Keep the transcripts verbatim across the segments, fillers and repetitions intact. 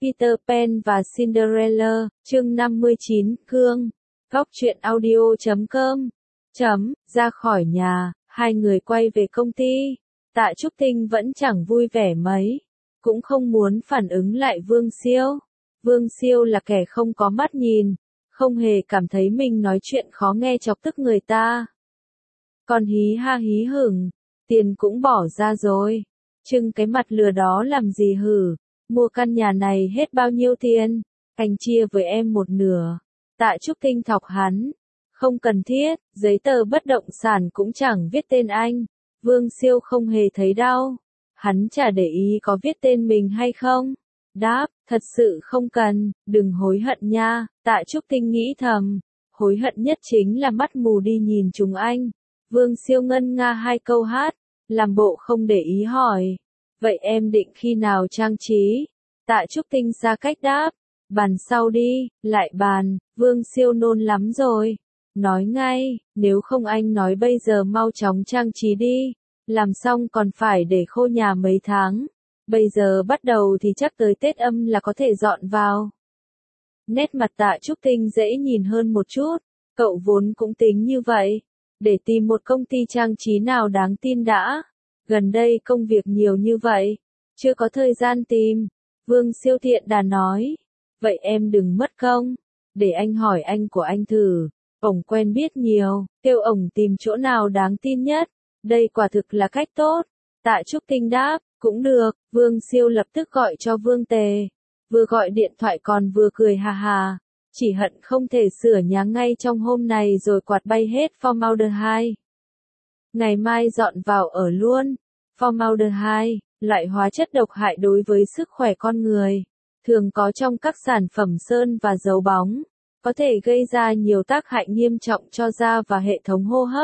Peter Pan và Cinderella, chương năm mươi chín, Cương. Góc truyện audio chấm com. Chấm, ra khỏi nhà, hai người quay về công ty. Tạ Trúc Tinh vẫn chẳng vui vẻ mấy, cũng không muốn phản ứng lại Vương Siêu. Vương Siêu là kẻ không có mắt nhìn, không hề cảm thấy mình nói chuyện khó nghe chọc tức người ta. Còn hí ha hí hửng, tiền cũng bỏ ra rồi, trưng cái mặt lừa đó làm gì hử, mua căn nhà này hết bao nhiêu tiền, anh chia với em một nửa. Tạ Trúc Tinh thọc hắn, không cần thiết, giấy tờ bất động sản cũng chẳng viết tên anh. Vương Siêu không hề thấy đau, hắn chả để ý có viết tên mình hay không. Đáp, thật sự không cần, đừng hối hận nha. Tạ Trúc Tinh nghĩ thầm, hối hận nhất chính là mắt mù đi nhìn chúng anh. Vương Siêu ngân nga hai câu hát, làm bộ không để ý hỏi, vậy em định khi nào trang trí? Tạ Trúc Tinh ra cách đáp, bàn sau đi, lại bàn. Vương Siêu nôn lắm rồi, nói ngay, nếu không anh nói bây giờ mau chóng trang trí đi, làm xong còn phải để khô nhà mấy tháng, bây giờ bắt đầu thì chắc tới Tết Âm là có thể dọn vào. Nét mặt Tạ Trúc Tinh dễ nhìn hơn một chút, cậu vốn cũng tính như vậy, để tìm một công ty trang trí nào đáng tin đã, gần đây công việc nhiều như vậy, chưa có thời gian tìm. Vương Siêu thiện đà nói, vậy em đừng mất công, để anh hỏi anh của anh thử, ổng quen biết nhiều, kêu ổng tìm chỗ nào đáng tin nhất, đây quả thực là cách tốt. Tạ Trúc Tinh đáp, cũng được. Vương Siêu lập tức gọi cho Vương Tề, vừa gọi điện thoại còn vừa cười hà hà, chỉ hận không thể sửa nhà ngay trong hôm này rồi quạt bay hết formaldehyde. Ngày mai dọn vào ở luôn. Formaldehyde, loại hóa chất độc hại đối với sức khỏe con người, thường có trong các sản phẩm sơn và dấu bóng, có thể gây ra nhiều tác hại nghiêm trọng cho da và hệ thống hô hấp.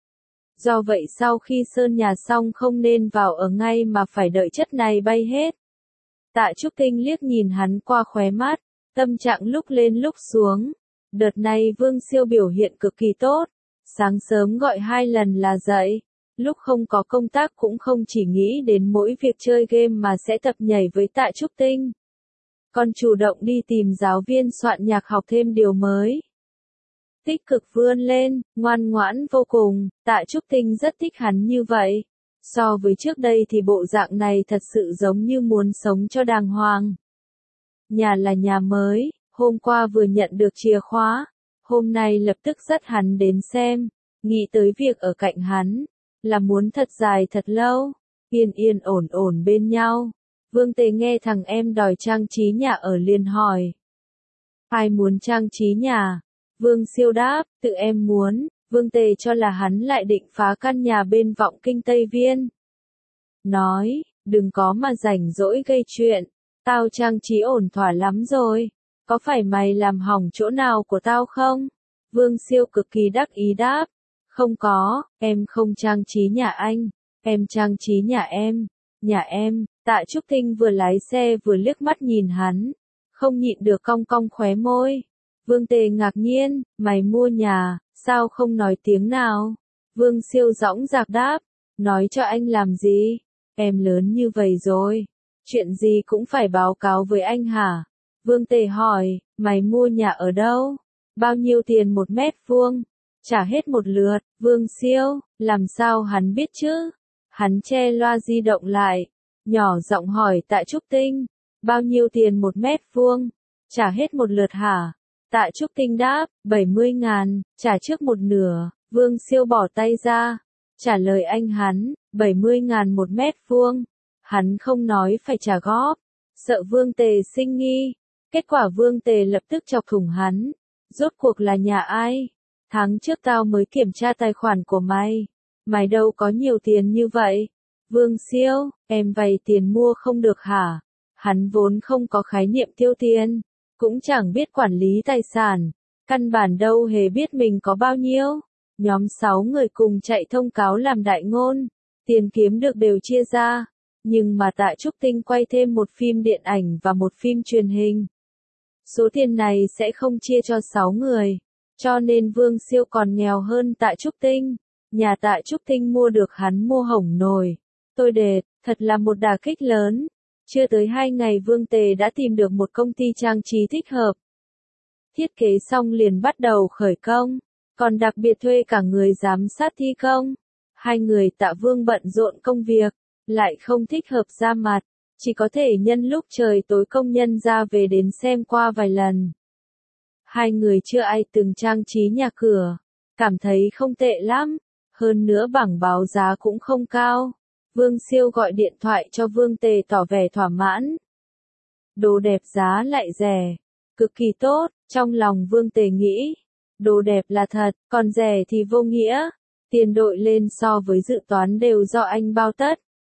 Do vậy sau khi sơn nhà xong không nên vào ở ngay mà phải đợi chất này bay hết. Tạ Trúc Tinh liếc nhìn hắn qua khóe mắt, tâm trạng lúc lên lúc xuống. Đợt này Vương Siêu biểu hiện cực kỳ tốt, sáng sớm gọi hai lần là dậy, lúc không có công tác cũng không chỉ nghĩ đến mỗi việc chơi game mà sẽ tập nhảy với Tạ Trúc Tinh, còn chủ động đi tìm giáo viên soạn nhạc học thêm điều mới. Tích cực vươn lên, ngoan ngoãn vô cùng, Tạ Trúc Tinh rất thích hắn như vậy. So với trước đây thì bộ dạng này thật sự giống như muốn sống cho đàng hoàng. Nhà là nhà mới, hôm qua vừa nhận được chìa khóa, hôm nay lập tức dắt hắn đến xem, nghĩ tới việc ở cạnh hắn, là muốn thật dài thật lâu, yên yên ổn ổn bên nhau. Vương Tề nghe thằng em đòi trang trí nhà ở liền hỏi, ai muốn trang trí nhà? Vương Siêu đáp, tự em muốn. Vương Tề cho là hắn lại định phá căn nhà bên Vọng Kinh Tây Viên. Nói, đừng có mà rảnh rỗi gây chuyện, tao trang trí ổn thỏa lắm rồi, có phải mày làm hỏng chỗ nào của tao không? Vương Siêu cực kỳ đắc ý đáp, không có, em không trang trí nhà anh, em trang trí nhà em, nhà em. Tạ Trúc Tinh vừa lái xe vừa liếc mắt nhìn hắn, không nhịn được cong cong khóe môi. Vương Tề ngạc nhiên, mày mua nhà, sao không nói tiếng nào? Vương Siêu dõng dạc đáp, nói cho anh làm gì? Em lớn như vậy rồi, chuyện gì cũng phải báo cáo với anh hả? Vương Tề hỏi, mày mua nhà ở đâu? Bao nhiêu tiền một mét vuông? Trả hết một lượt. Vương Siêu, làm sao hắn biết chứ? Hắn che loa di động lại, nhỏ giọng hỏi Tạ Trúc Tinh, bao nhiêu tiền một mét vuông? Trả hết một lượt hả? Tạ Trúc Tinh đáp, bảy mươi ngàn, trả trước một nửa. Vương Siêu bỏ tay ra, trả lời anh hắn, bảy mươi ngàn một mét vuông. Hắn không nói phải trả góp, sợ Vương Tề sinh nghi. Kết quả Vương Tề lập tức chọc thủng hắn, rốt cuộc là nhà ai? Tháng trước tao mới kiểm tra tài khoản của mày, mày đâu có nhiều tiền như vậy. Vương Siêu, em vay tiền mua không được hả? Hắn vốn không có khái niệm tiêu tiền, cũng chẳng biết quản lý tài sản, căn bản đâu hề biết mình có bao nhiêu. Nhóm sáu người cùng chạy thông cáo làm đại ngôn, tiền kiếm được đều chia ra, nhưng mà Tạ Trúc Tinh quay thêm một phim điện ảnh và một phim truyền hình. Số tiền này sẽ không chia cho sáu người, cho nên Vương Siêu còn nghèo hơn Tạ Trúc Tinh. Nhà Tạ Trúc Tinh mua được hắn mua hỏng nồi, tôi đệt, thật là một đả kích lớn. Chưa tới hai ngày Vương Tề đã tìm được một công ty trang trí thích hợp. Thiết kế xong liền bắt đầu khởi công, còn đặc biệt thuê cả người giám sát thi công. Hai người Tạ Vương bận rộn công việc, lại không thích hợp ra mặt, chỉ có thể nhân lúc trời tối công nhân ra về đến xem qua vài lần. Hai người chưa ai từng trang trí nhà cửa, cảm thấy không tệ lắm, hơn nữa bảng báo giá cũng không cao. Vương Siêu gọi điện thoại cho Vương Tề tỏ vẻ thỏa mãn. Đồ đẹp giá lại rẻ, cực kỳ tốt, trong lòng Vương Tề nghĩ. Đồ đẹp là thật, còn rẻ thì vô nghĩa. Tiền đội lên so với dự toán đều do anh bao tất.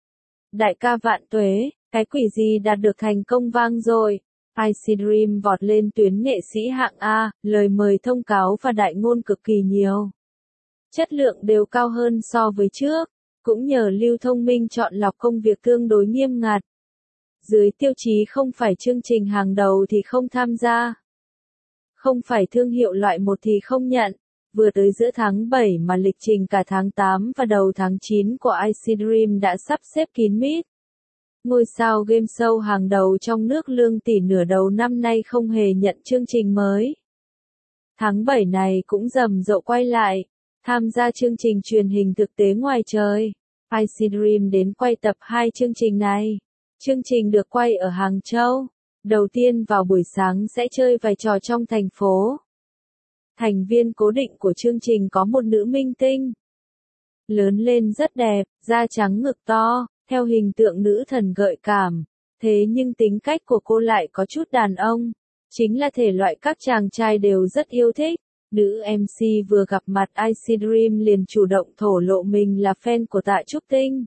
Đại ca vạn tuế, cái quỷ gì đạt được thành công vang rồi. i xê Dream vọt lên tuyến nghệ sĩ hạng A, lời mời thông cáo và đại ngôn cực kỳ nhiều. Chất lượng đều cao hơn so với trước, cũng nhờ Lưu Thông Minh chọn lọc công việc tương đối nghiêm ngặt. Dưới tiêu chí không phải chương trình hàng đầu thì không tham gia. Không phải thương hiệu loại một thì không nhận. Vừa tới giữa tháng bảy mà lịch trình cả tháng tám và đầu tháng chín của i xê Dream đã sắp xếp kín mít. Ngôi sao game show hàng đầu trong nước lương tỷ nửa đầu năm nay không hề nhận chương trình mới. Tháng bảy này cũng rầm rộ quay lại, tham gia chương trình truyền hình thực tế ngoài trời. i xê Dream đến quay tập hai chương trình này. Chương trình được quay ở Hàng Châu. Đầu tiên vào buổi sáng sẽ chơi vài trò trong thành phố. Thành viên cố định của chương trình có một nữ minh tinh. Lớn lên rất đẹp, da trắng ngực to, theo hình tượng nữ thần gợi cảm. Thế nhưng tính cách của cô lại có chút đàn ông. Chính là thể loại các chàng trai đều rất yêu thích. Nữ em xê vừa gặp mặt i xê Dream liền chủ động thổ lộ mình là fan của Tạ Trúc Tinh.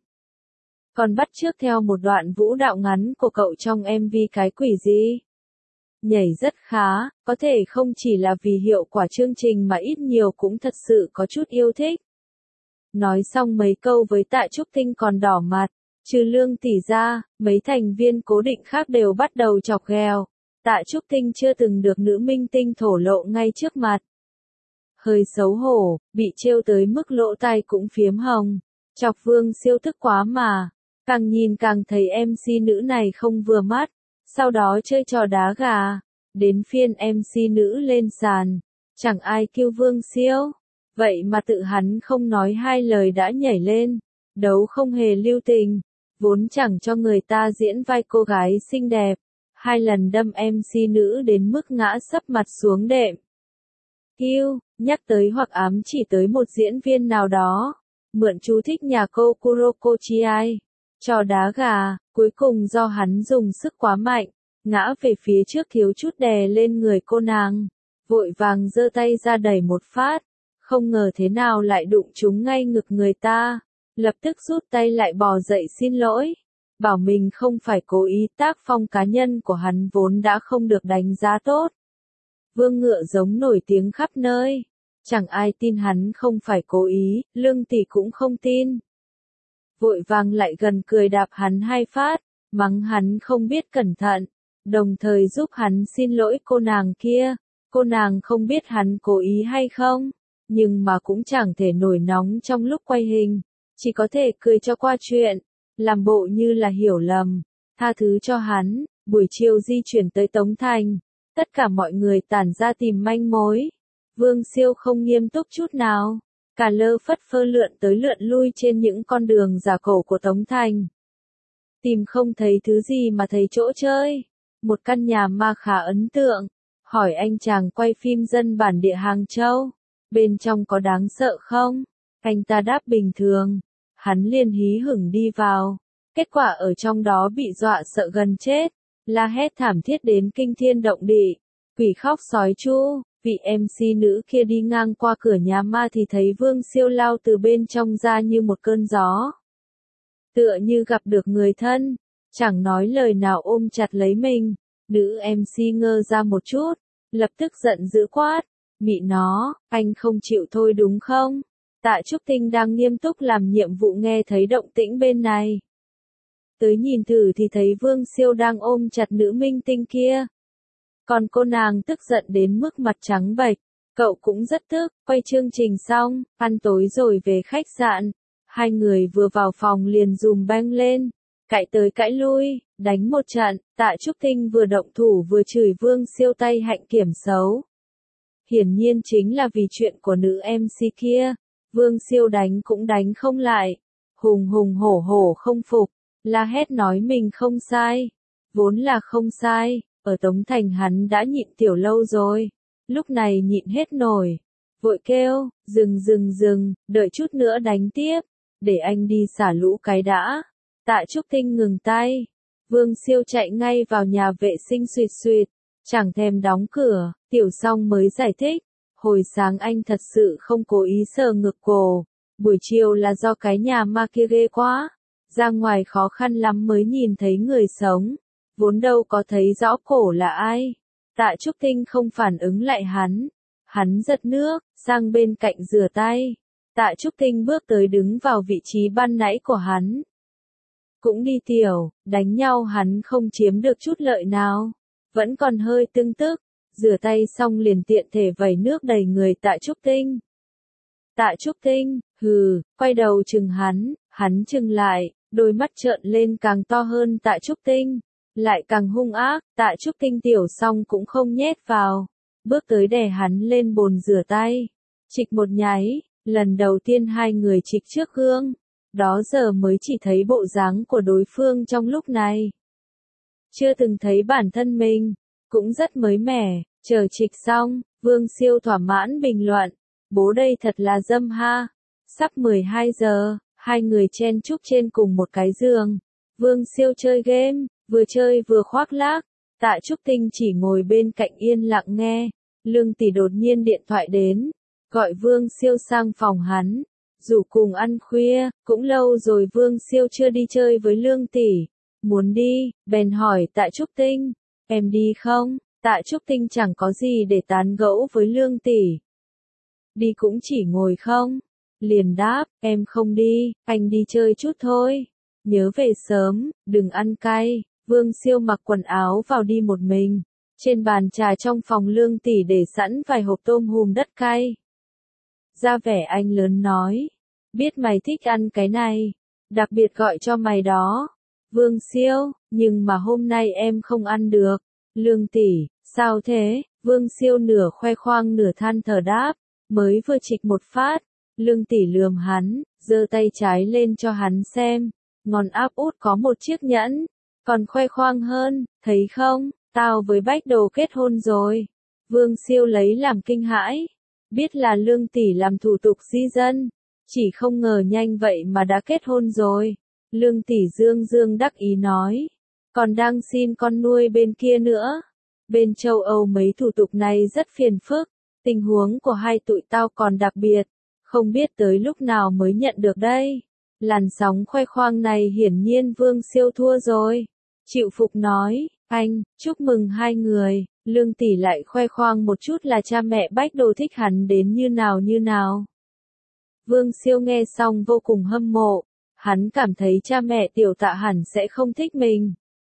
Còn bắt chước theo một đoạn vũ đạo ngắn của cậu trong em vê Cái Quỷ Gì. Nhảy rất khá, có thể không chỉ là vì hiệu quả chương trình mà ít nhiều cũng thật sự có chút yêu thích. Nói xong mấy câu với Tạ Trúc Tinh còn đỏ mặt, trừ Lương tỷ ra, mấy thành viên cố định khác đều bắt đầu chọc ghẹo. Tạ Trúc Tinh chưa từng được nữ minh tinh thổ lộ ngay trước mặt. Hơi xấu hổ, bị trêu tới mức lỗ tai cũng phiếm hồng. Chọc Vương Siêu thức quá mà. Càng nhìn càng thấy em xê nữ này không vừa mắt. Sau đó chơi trò đá gà. Đến phiên em xê nữ lên sàn. Chẳng ai kêu Vương Siêu. Vậy mà tự hắn không nói hai lời đã nhảy lên. Đấu không hề lưu tình. Vốn chẳng cho người ta diễn vai cô gái xinh đẹp. Hai lần đâm em xê nữ đến mức ngã sấp mặt xuống đệm. Kêu, nhắc tới hoặc ám chỉ tới một diễn viên nào đó. Mượn chú thích nhà cô Kuroko Chiai. Trò đá gà, cuối cùng do hắn dùng sức quá mạnh, ngã về phía trước thiếu chút đè lên người cô nàng. Vội vàng giơ tay ra đẩy một phát, không ngờ thế nào lại đụng trúng ngay ngực người ta. Lập tức rút tay lại bò dậy xin lỗi. Bảo mình không phải cố ý, tác phong cá nhân của hắn vốn đã không được đánh giá tốt. Vương Ngựa giống nổi tiếng khắp nơi. Chẳng ai tin hắn không phải cố ý, Lương tỷ cũng không tin. Vội vàng lại gần cười đạp hắn hai phát, mắng hắn không biết cẩn thận, đồng thời giúp hắn xin lỗi cô nàng kia. Cô nàng không biết hắn cố ý hay không, nhưng mà cũng chẳng thể nổi nóng trong lúc quay hình, chỉ có thể cười cho qua chuyện, làm bộ như là hiểu lầm, tha thứ cho hắn. Buổi chiều di chuyển tới Tống Thành, tất cả mọi người tản ra tìm manh mối. Vương Siêu không nghiêm túc chút nào, cả lơ phất phơ lượn tới lượn lui trên những con đường giả cổ của Tống Thành. Tìm không thấy thứ gì mà thấy chỗ chơi, một căn nhà ma khá ấn tượng, hỏi anh chàng quay phim dân bản địa Hàng Châu, bên trong có đáng sợ không? Anh ta đáp bình thường, hắn liền hí hửng đi vào, kết quả ở trong đó bị dọa sợ gần chết, la hét thảm thiết đến kinh thiên động địa, quỷ khóc sói chu. Vị em xê nữ kia đi ngang qua cửa nhà ma thì thấy Vương Siêu lao từ bên trong ra như một cơn gió. Tựa như gặp được người thân, chẳng nói lời nào ôm chặt lấy mình. Nữ em xê ngơ ra một chút, lập tức giận dữ quát, mị nó, anh không chịu thôi đúng không? Tạ Trúc Tinh đang nghiêm túc làm nhiệm vụ nghe thấy động tĩnh bên này. Tới nhìn thử thì thấy Vương Siêu đang ôm chặt nữ minh tinh kia. Còn cô nàng tức giận đến mức mặt trắng bệch, cậu cũng rất tức, quay chương trình xong, ăn tối rồi về khách sạn. Hai người vừa vào phòng liền dùm beng lên, cãi tới cãi lui, Đánh một trận, Tạ Trúc Tinh vừa động thủ vừa chửi Vương Siêu tay hạnh kiểm xấu. Hiển nhiên chính là vì chuyện của nữ em xê kia, Vương Siêu đánh cũng đánh không lại, hùng hùng hổ hổ không phục, la hét nói mình không sai, vốn là không sai, ở Tống Thành hắn đã nhịn tiểu lâu rồi, lúc này nhịn hết nổi, vội kêu, dừng dừng dừng, đợi chút nữa đánh tiếp, để anh đi xả lũ cái đã. Tạ Trúc Tinh ngừng tay, Vương Siêu chạy ngay vào nhà vệ sinh suỵt suỵt, chẳng thèm đóng cửa, Tiểu Song mới giải thích, hồi sáng anh thật sự không cố ý sờ ngực cô, buổi chiều là do cái nhà ma kia ghê quá, ra ngoài khó khăn lắm mới nhìn thấy người sống, vốn đâu có thấy rõ cổ là ai. Tạ Trúc Tinh không phản ứng lại hắn, hắn giật nước, sang bên cạnh rửa tay. Tạ Trúc Tinh bước tới đứng vào vị trí ban nãy của hắn. Cũng đi tiểu, đánh nhau hắn không chiếm được chút lợi nào, vẫn còn hơi tưng tức, rửa tay xong liền tiện thể vẩy nước đầy người Tạ Trúc Tinh. Tạ Trúc Tinh, hừ, quay đầu chừng hắn, hắn chừng lại, đôi mắt trợn lên càng to hơn Tạ Trúc Tinh, lại càng hung ác, Tạ Trúc Tinh tiểu xong cũng không nhét vào, bước tới đè hắn lên bồn rửa tay, chịch một nháy, lần đầu tiên hai người chịch trước gương, đó giờ mới chỉ thấy bộ dáng của đối phương trong lúc này. Chưa từng thấy bản thân mình, cũng rất mới mẻ, chờ chịch xong, Vương Siêu thỏa mãn bình luận, bố đây thật là dâm ha, sắp mười hai giờ, hai người chen chúc trên cùng một cái giường, Vương Siêu chơi game, vừa chơi vừa khoác lác, Tạ Trúc Tinh chỉ ngồi bên cạnh yên lặng nghe, Lương Tỷ đột nhiên điện thoại đến, gọi Vương Siêu sang phòng hắn, rủ cùng ăn khuya, cũng lâu rồi Vương Siêu chưa đi chơi với Lương Tỷ, muốn đi, bèn hỏi Tạ Trúc Tinh, em đi không? Tạ Trúc Tinh chẳng có gì để tán gẫu với Lương Tỷ. Đi cũng chỉ ngồi không? Liền đáp, em không đi, anh đi chơi chút thôi. Nhớ về sớm, đừng ăn cay. Vương Siêu mặc quần áo vào đi một mình. Trên bàn trà trong phòng Lương Tỷ để sẵn vài hộp tôm hùm đất cay. Ra vẻ anh lớn nói, biết mày thích ăn cái này, đặc biệt gọi cho mày đó. Vương Siêu, nhưng mà hôm nay em không ăn được. Lương Tỷ, sao thế? Vương Siêu nửa khoe khoang nửa than thở đáp, mới vừa chịch một phát. Lương Tỷ lườm hắn, giơ tay trái lên cho hắn xem, ngón áp út có một chiếc nhẫn, còn khoe khoang hơn, thấy không, tao với Bách Đồ kết hôn rồi. Vương Siêu lấy làm kinh hãi, biết là Lương Tỷ làm thủ tục di dân, chỉ không ngờ nhanh vậy mà đã kết hôn rồi. Lương Tỷ dương dương đắc ý nói, còn đang xin con nuôi bên kia nữa. Bên châu Âu mấy thủ tục này rất phiền phức, tình huống của hai tụi tao còn đặc biệt, không biết tới lúc nào mới nhận được đây. Làn sóng khoe khoang này hiển nhiên Vương Siêu thua rồi. Chịu phục nói, anh, chúc mừng hai người. Lương Tỷ lại khoe khoang một chút là cha mẹ Bách Đồ thích hắn đến như nào như nào. Vương Siêu nghe xong vô cùng hâm mộ, hắn cảm thấy cha mẹ Tiểu Tạ hẳn sẽ không thích mình.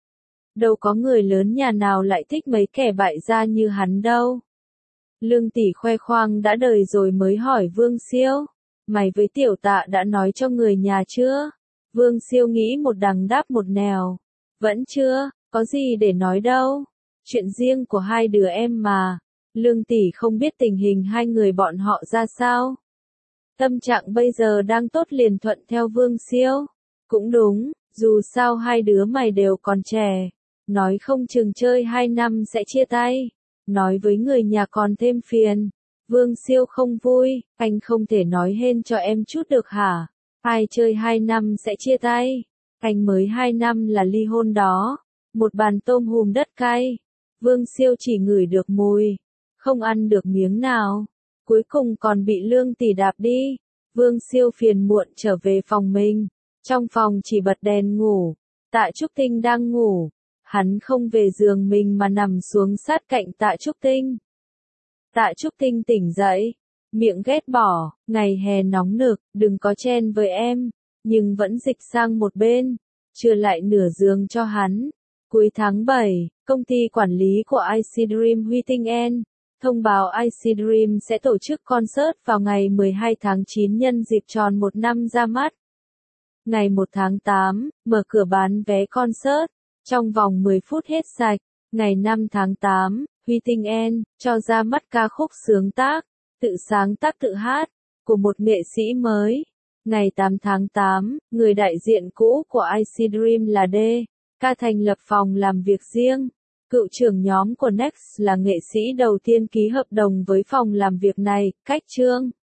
Đâu có người lớn nhà nào lại thích mấy kẻ bại gia như hắn đâu. Lương Tỷ khoe khoang đã đời rồi mới hỏi Vương Siêu, mày với Tiểu Tạ đã nói cho người nhà chưa? Vương Siêu nghĩ một đằng đáp một nẻo, vẫn chưa, có gì để nói đâu. Chuyện riêng của hai đứa em mà. Lương Tỷ không biết tình hình hai người bọn họ ra sao. Tâm trạng bây giờ đang tốt liền thuận theo Vương Siêu. Cũng đúng, dù sao hai đứa mày đều còn trẻ. Nói không chừng chơi hai năm sẽ chia tay. Nói với người nhà còn thêm phiền. Vương Siêu không vui, anh không thể nói hên cho em chút được hả? Ai chơi hai năm sẽ chia tay? Anh mới hai năm là ly hôn đó. Một bàn tôm hùm đất cay. Vương Siêu chỉ ngửi được mùi, không ăn được miếng nào. Cuối cùng còn bị Lương Tỷ đạp đi. Vương Siêu phiền muộn trở về phòng mình. Trong phòng chỉ bật đèn ngủ. Tạ Trúc Tinh đang ngủ. Hắn không về giường mình mà nằm xuống sát cạnh Tạ Trúc Tinh. Tạ Trúc Tinh tỉnh dậy, miệng ghét bỏ, ngày hè nóng nực, đừng có chen với em, nhưng vẫn dịch sang một bên, trừ lại nửa giường cho hắn. Cuối tháng bảy, công ty quản lý của i xê Dream Huy Tinh En thông báo i xê Dream sẽ tổ chức concert vào ngày mười hai tháng chín nhân dịp tròn một năm ra mắt. Ngày một tháng tám, mở cửa bán vé concert. Trong vòng mười phút hết sạch, ngày năm tháng tám, Huy Tinh En cho ra mắt ca khúc sáng tác, tự sáng tác tự hát của một nghệ sĩ mới. Ngày tám tháng tám, người đại diện cũ của i xê Dream là D. K thành lập phòng làm việc riêng. Cựu trưởng nhóm của Next là nghệ sĩ đầu tiên ký hợp đồng với phòng làm việc này, Cách Trương.